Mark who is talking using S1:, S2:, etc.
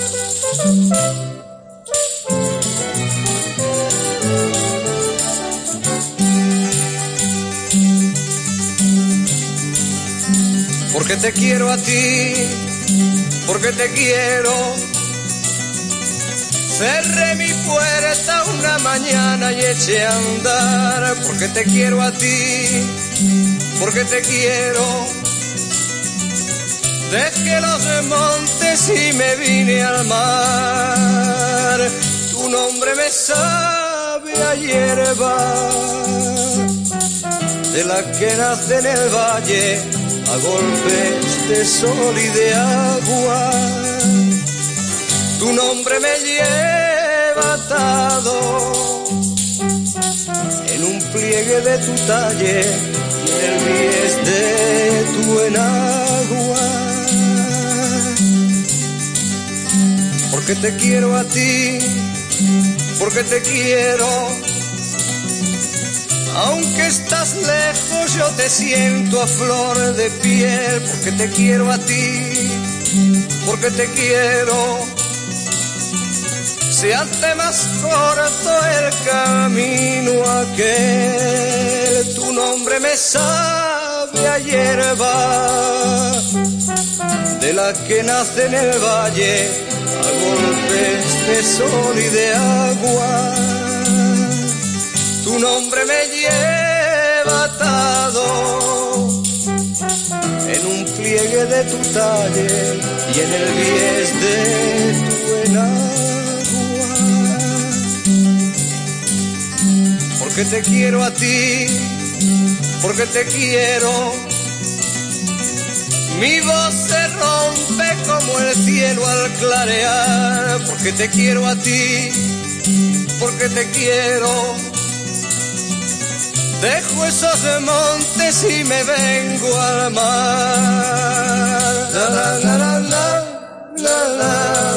S1: Porque te quiero a ti, porque te quiero. Cerré mi puerta una mañana y eché a andar. Porque te quiero a ti, porque te quiero. Dejé los montes y me vine al mar. Tu nombre me sabe a hierba, de la que nace en el valle a golpes de sol y de agua. Tu nombre me lleva atado en un pliegue de tu talle y en el bies de tu enagua. Porque te quiero a ti, porque te quiero. Aunque estás lejos yo te siento a flor de piel. Porque te quiero a ti, porque te quiero. Se hace más corto el camino aquel. Tu nombre me sabe a hierba, de la que nace en el valle a golpes de sol y de agua. Tu nombre me lleva atado en un pliegue de tu talle y en el bies de tu enagua. Porque te quiero a ti, porque te quiero. Mi voz se rompe como el cielo al clarear. Porque te quiero a ti, porque te quiero. Dejo esos montes y me vengo al mar. La la la la la la la.